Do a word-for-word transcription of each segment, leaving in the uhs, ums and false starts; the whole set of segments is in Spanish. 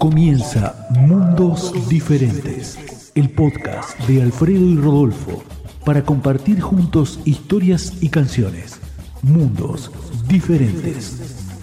Comienza Mundos Diferentes, el podcast de Alfredo y Rodolfo, para compartir juntos historias y canciones. Mundos Diferentes.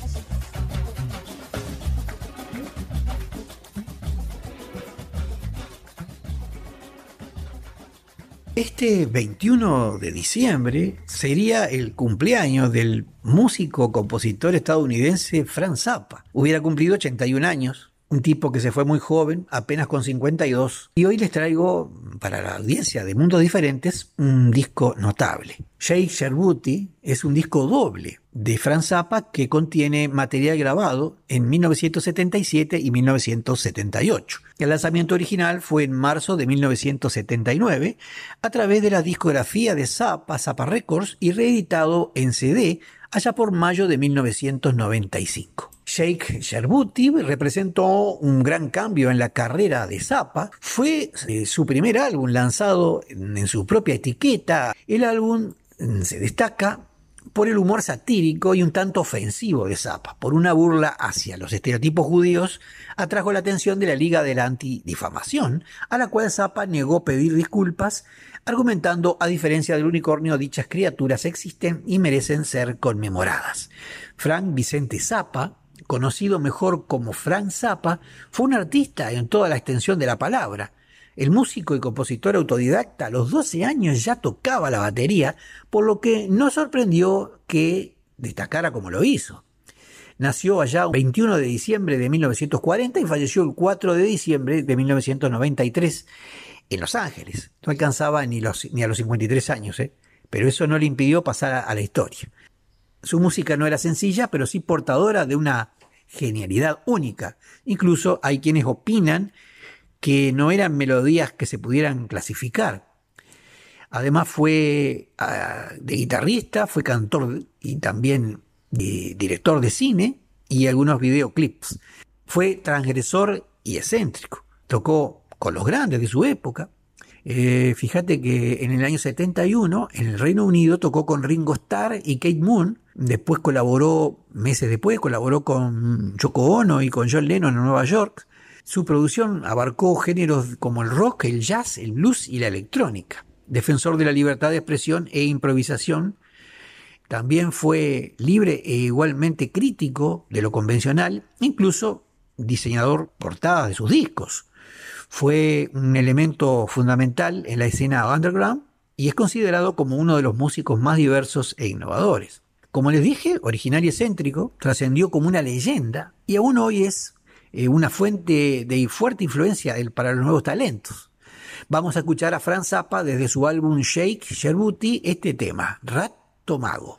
Este veintiuno de diciembre sería el cumpleaños del músico-compositor estadounidense Frank Zappa. Hubiera cumplido ochenta y un años, un tipo que se fue muy joven, apenas con cincuenta y dos. Y hoy les traigo, para la audiencia de Mundos Diferentes, un disco notable. Shake Your Booty es un disco doble de Frank Zappa que contiene material grabado en mil novecientos setenta y siete y mil novecientos setenta y ocho. El lanzamiento original fue en marzo de mil novecientos setenta y nueve a través de la discografía de Zappa, Zappa Records, y reeditado en C D allá por mayo de mil novecientos noventa y cinco. Shake Your Booty representó un gran cambio en la carrera de Zappa. Fue eh, su primer álbum lanzado en, en su propia etiqueta. El álbum eh, se destaca por el humor satírico y un tanto ofensivo de Zappa. Por una burla hacia los estereotipos judíos, atrajo la atención de la Liga de la Antidifamación, a la cual Zappa negó pedir disculpas, argumentando, a diferencia del unicornio, dichas criaturas existen y merecen ser conmemoradas. Frank Vicente Zappa, conocido mejor como Frank Zappa, fue un artista en toda la extensión de la palabra. El músico y compositor autodidacta a los doce años ya tocaba la batería, por lo que no sorprendió que destacara como lo hizo. Nació allá el veintiuno de diciembre de mil novecientos cuarenta y falleció el cuatro de diciembre de mil novecientos noventa y tres en Los Ángeles. No alcanzaba ni, los, ni a los cincuenta y tres años, ¿eh? Pero eso no le impidió pasar a, a la historia. Su música no era sencilla, pero sí portadora de una genialidad única. Incluso hay quienes opinan que no eran melodías que se pudieran clasificar. Además fue uh, de guitarrista, fue cantor y también de, director de cine y algunos videoclips. Fue transgresor y excéntrico. Tocó con los grandes de su época. Eh, fíjate que en el año setenta y uno, en el Reino Unido, tocó con Ringo Starr y Keith Moon. Después colaboró, meses después, colaboró con Yoko Ono y con John Lennon en Nueva York. Su producción abarcó géneros como el rock, el jazz, el blues y la electrónica. Defensor de la libertad de expresión e improvisación, también fue libre e igualmente crítico de lo convencional, incluso diseñador portadas de sus discos. Fue un elemento fundamental en la escena underground y es considerado como uno de los músicos más diversos e innovadores. Como les dije, original y excéntrico, trascendió como una leyenda y aún hoy es eh, una fuente de fuerte influencia para los nuevos talentos. Vamos a escuchar a Frank Zappa desde su álbum Shake Your Booty este tema, Rato Mago.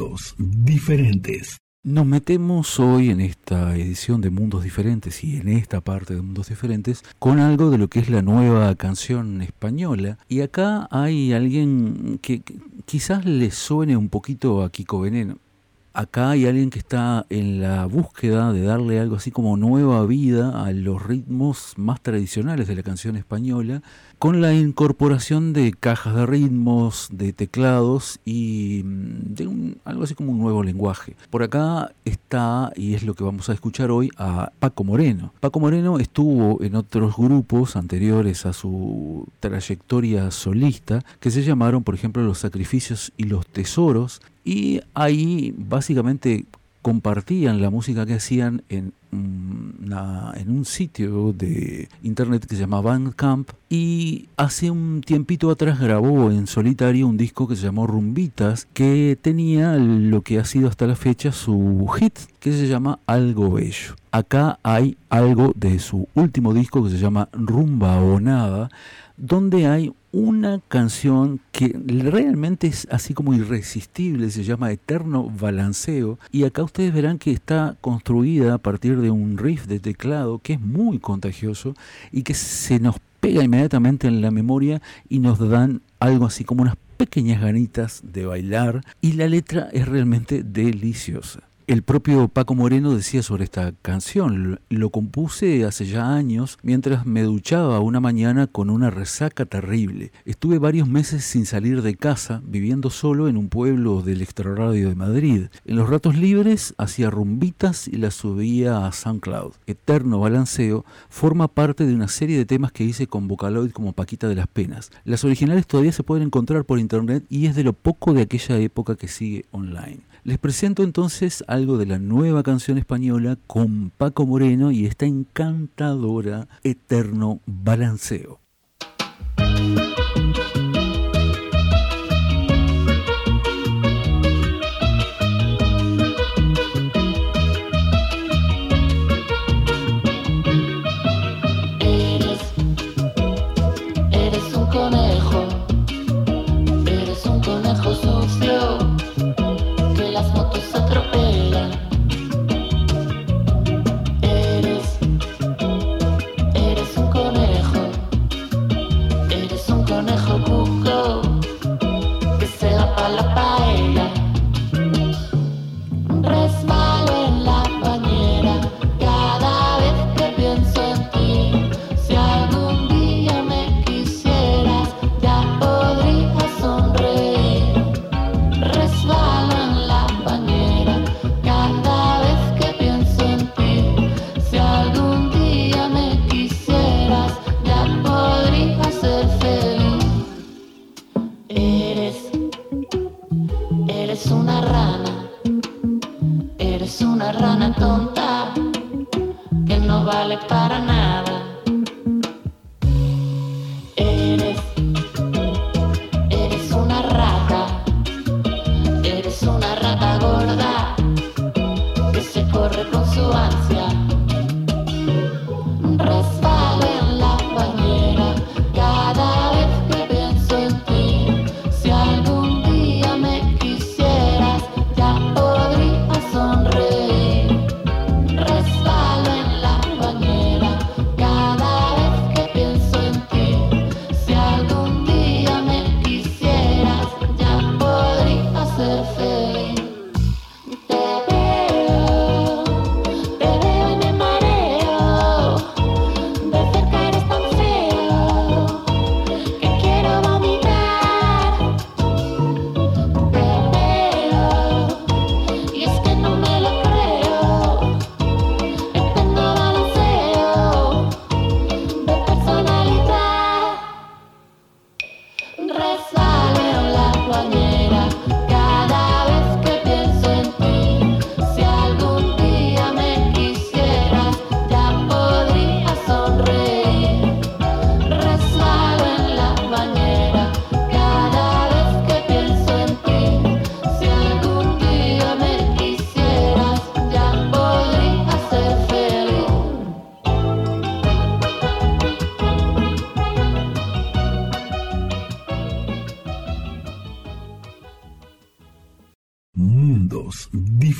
Mundos Diferentes. Nos metemos hoy en esta edición de Mundos Diferentes y en esta parte de Mundos Diferentes con algo de lo que es la nueva canción española. Y acá hay alguien que quizás le suene un poquito a Kiko Veneno. Acá hay alguien que está en la búsqueda de darle algo así como nueva vida a los ritmos más tradicionales de la canción española, con la incorporación de cajas de ritmos, de teclados y de un, algo así como un nuevo lenguaje. Por acá está, y es lo que vamos a escuchar hoy, a Paco Moreno. Paco Moreno estuvo en otros grupos anteriores a su trayectoria solista, que se llamaron, por ejemplo, Los Sacrificios y Los Tesoros, y ahí básicamente compartían la música que hacían en, una, en un sitio de internet que se llama Bandcamp, y hace un tiempito atrás grabó en solitario un disco que se llamó Rumbitas, que tenía lo que ha sido hasta la fecha su hit, que se llama Algo Bello. Acá hay algo de su último disco que se llama Rumba o Nada, donde hay una canción que realmente es así como irresistible, se llama Eterno Balanceo, y acá ustedes verán que está construida a partir de un riff de teclado que es muy contagioso y que se nos pega inmediatamente en la memoria y nos dan algo así como unas pequeñas ganitas de bailar, y la letra es realmente deliciosa. El propio Paco Moreno decía sobre esta canción: lo compuse hace ya años mientras me duchaba una mañana con una resaca terrible. Estuve varios meses sin salir de casa, viviendo solo en un pueblo del extrarradio de Madrid. En los ratos libres hacía rumbitas y las subía a SoundCloud. Eterno Balanceo forma parte de una serie de temas que hice con Vocaloid como Paquita de las Penas. Las originales todavía se pueden encontrar por internet y es de lo poco de aquella época que sigue online. Les presento entonces algo de la nueva canción española con Paco Moreno y esta encantadora Eterno Balanceo. Eres un conejo, eres un conejo.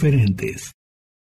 diferentes.